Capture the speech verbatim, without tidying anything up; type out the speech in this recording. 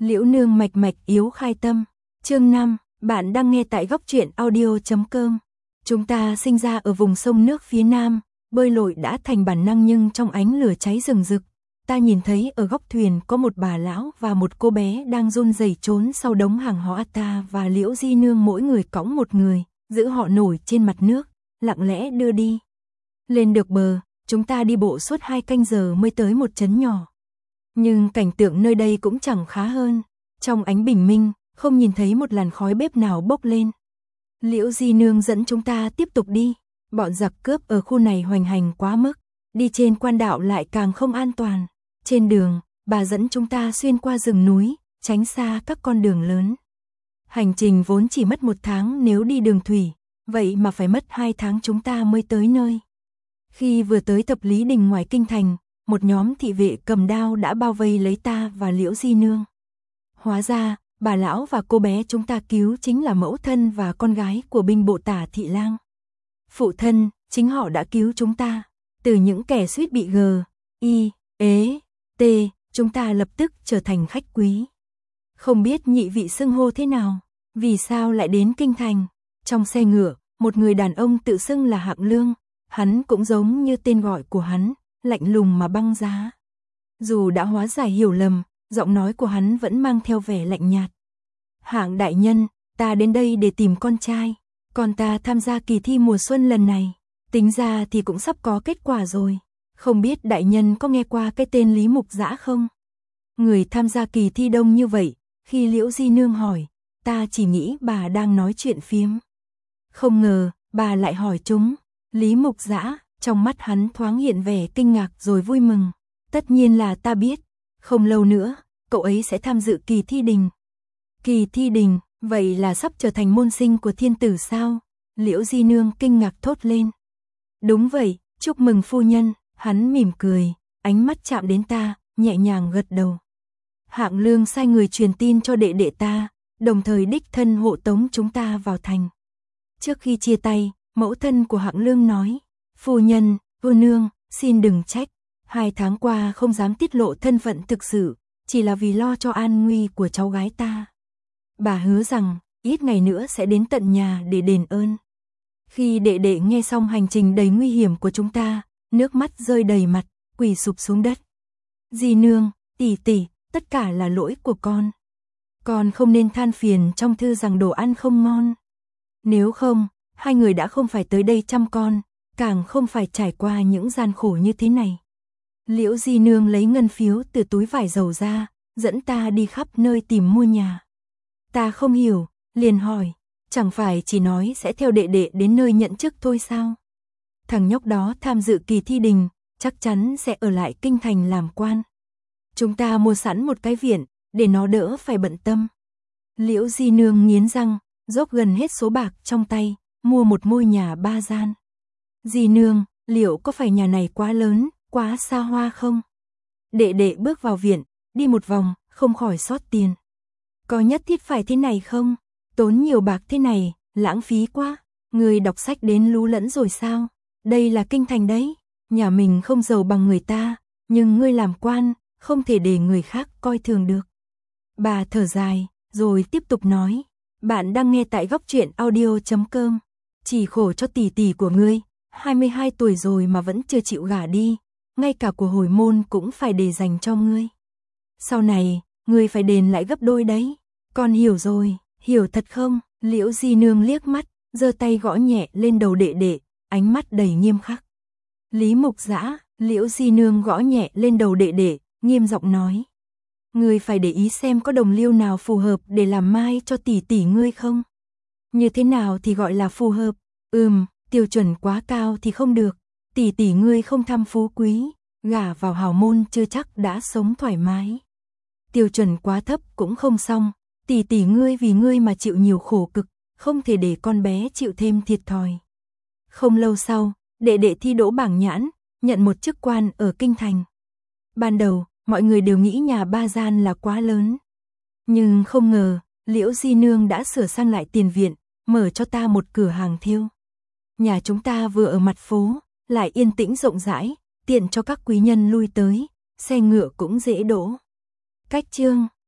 Liễu nương mạch mạch yếu khai tâm. Chương năm, bạn đang nghe tại góc truyện audio chấm com. Chúng ta sinh ra ở vùng sông nước phía nam, bơi lội đã thành bản năng, nhưng trong ánh lửa cháy rừng rực, ta nhìn thấy ở góc thuyền có một bà lão và một cô bé đang run rẩy trốn sau đống hàng hóa. Ta và Liễu Di nương mỗi người cõng một người, giữ họ nổi trên mặt nước, lặng lẽ đưa đi. Lên được bờ, chúng ta đi bộ suốt hai canh giờ mới tới một trấn nhỏ. Nhưng cảnh tượng nơi đây cũng chẳng khá hơn. Trong ánh bình minh, không nhìn thấy một làn khói bếp nào bốc lên. Liễu Di nương dẫn chúng ta tiếp tục đi. Bọn giặc cướp ở khu này hoành hành quá mức, đi trên quan đạo lại càng không an toàn. Trên đường, bà dẫn chúng ta xuyên qua rừng núi, tránh xa các con đường lớn. Hành trình vốn chỉ mất một tháng nếu đi đường thủy, vậy mà phải mất hai tháng chúng ta mới tới nơi. Khi vừa tới Thập Lý Đình ngoài kinh thành, một nhóm thị vệ cầm đao đã bao vây lấy ta và Liễu Di nương. Hóa ra, bà lão và cô bé chúng ta cứu chính là mẫu thân và con gái của binh bộ Tả Thị Lang. Phụ thân, chính họ đã cứu chúng ta, từ những kẻ suýt bị gờ, y, ế, tê, chúng ta lập tức trở thành khách quý. Không biết nhị vị xưng hô thế nào, vì sao lại đến kinh thành? Trong xe ngựa, một người đàn ông tự xưng là Hạng Lương, hắn cũng giống như tên gọi của hắn, lạnh lùng mà băng giá. Dù đã hóa giải hiểu lầm, giọng nói của hắn vẫn mang theo vẻ lạnh nhạt. Hạng đại nhân, ta đến đây để tìm con trai, con ta tham gia kỳ thi mùa xuân lần này, tính ra thì cũng sắp có kết quả rồi. Không biết đại nhân có nghe qua cái tên Lý Mục Dã không? Người tham gia kỳ thi đông như vậy, khi Liễu Di nương hỏi, ta chỉ nghĩ bà đang nói chuyện phiếm. Không ngờ, bà lại hỏi chúng. Lý Mục Dã, trong mắt hắn thoáng hiện vẻ kinh ngạc rồi vui mừng. Tất nhiên là ta biết, không lâu nữa, cậu ấy sẽ tham dự kỳ thi đình. Kỳ thi đình, vậy là sắp trở thành môn sinh của thiên tử sao? Liễu Di nương kinh ngạc thốt lên. Đúng vậy, chúc mừng phu nhân. Hắn mỉm cười, ánh mắt chạm đến ta, nhẹ nhàng gật đầu. Hạng Lương sai người truyền tin cho đệ đệ ta, đồng thời đích thân hộ tống chúng ta vào thành. Trước khi chia tay, mẫu thân của Hạng Lương nói, phu nhân, cô nương, xin đừng trách. Hai tháng qua không dám tiết lộ thân phận thực sự, chỉ là vì lo cho an nguy của cháu gái ta. Bà hứa rằng, ít ngày nữa sẽ đến tận nhà để đền ơn. Khi đệ đệ nghe xong hành trình đầy nguy hiểm của chúng ta, nước mắt rơi đầy mặt, quỳ sụp xuống đất. Di nương, tỷ tỷ, tất cả là lỗi của con. Con không nên than phiền trong thư rằng đồ ăn không ngon. Nếu không, hai người đã không phải tới đây chăm con, càng không phải trải qua những gian khổ như thế này. Liễu Di nương lấy ngân phiếu từ túi vải dầu ra, dẫn ta đi khắp nơi tìm mua nhà. Ta không hiểu, liền hỏi, chẳng phải chỉ nói sẽ theo đệ đệ đến nơi nhận chức thôi sao? Thằng nhóc đó tham dự kỳ thi đình, chắc chắn sẽ ở lại kinh thành làm quan. Chúng ta mua sẵn một cái viện, để nó đỡ phải bận tâm. Liễu Di nương nghiến răng, dốc gần hết số bạc trong tay, mua một ngôi nhà ba gian. Di nương, liệu có phải nhà này quá lớn, quá xa hoa không? Đệ đệ bước vào viện, đi một vòng, không khỏi xót tiền. Có nhất thiết phải thế này không? Tốn nhiều bạc thế này, lãng phí quá. Người đọc sách đến lú lẫn rồi sao? Đây là kinh thành đấy, nhà mình không giàu bằng người ta, nhưng ngươi làm quan, không thể để người khác coi thường được. Bà thở dài, rồi tiếp tục nói, bạn đang nghe tại góc truyện audio chấm com. Chỉ khổ cho tỷ tỷ của ngươi, hai mươi hai tuổi rồi mà vẫn chưa chịu gả đi, ngay cả của hồi môn cũng phải để dành cho ngươi. Sau này, ngươi phải đền lại gấp đôi đấy. Con hiểu rồi, hiểu thật không? Liễu Di nương liếc mắt, giơ tay gõ nhẹ lên đầu đệ đệ, ánh mắt đầy nghiêm khắc. Lý Mục Dã, Liễu Di nương gõ nhẹ lên đầu đệ đệ, nghiêm giọng nói. Ngươi phải để ý xem có đồng liêu nào phù hợp để làm mai cho tỷ tỷ ngươi không? Như thế nào thì gọi là phù hợp? Ừm, tiêu chuẩn quá cao thì không được. Tỷ tỷ ngươi không tham phú quý, gả vào hào môn chưa chắc đã sống thoải mái. Tiêu chuẩn quá thấp cũng không xong. Tỷ tỷ ngươi vì ngươi mà chịu nhiều khổ cực, không thể để con bé chịu thêm thiệt thòi. Không lâu sau, đệ đệ thi đỗ bảng nhãn, nhận một chức quan ở kinh thành. Ban đầu, mọi người đều nghĩ nhà ba gian là quá lớn. Nhưng không ngờ, Liễu Di nương đã sửa sang lại tiền viện, mở cho ta một cửa hàng thêu. Nhà chúng ta vừa ở mặt phố, lại yên tĩnh rộng rãi, tiện cho các quý nhân lui tới, xe ngựa cũng dễ đỗ. Cách chương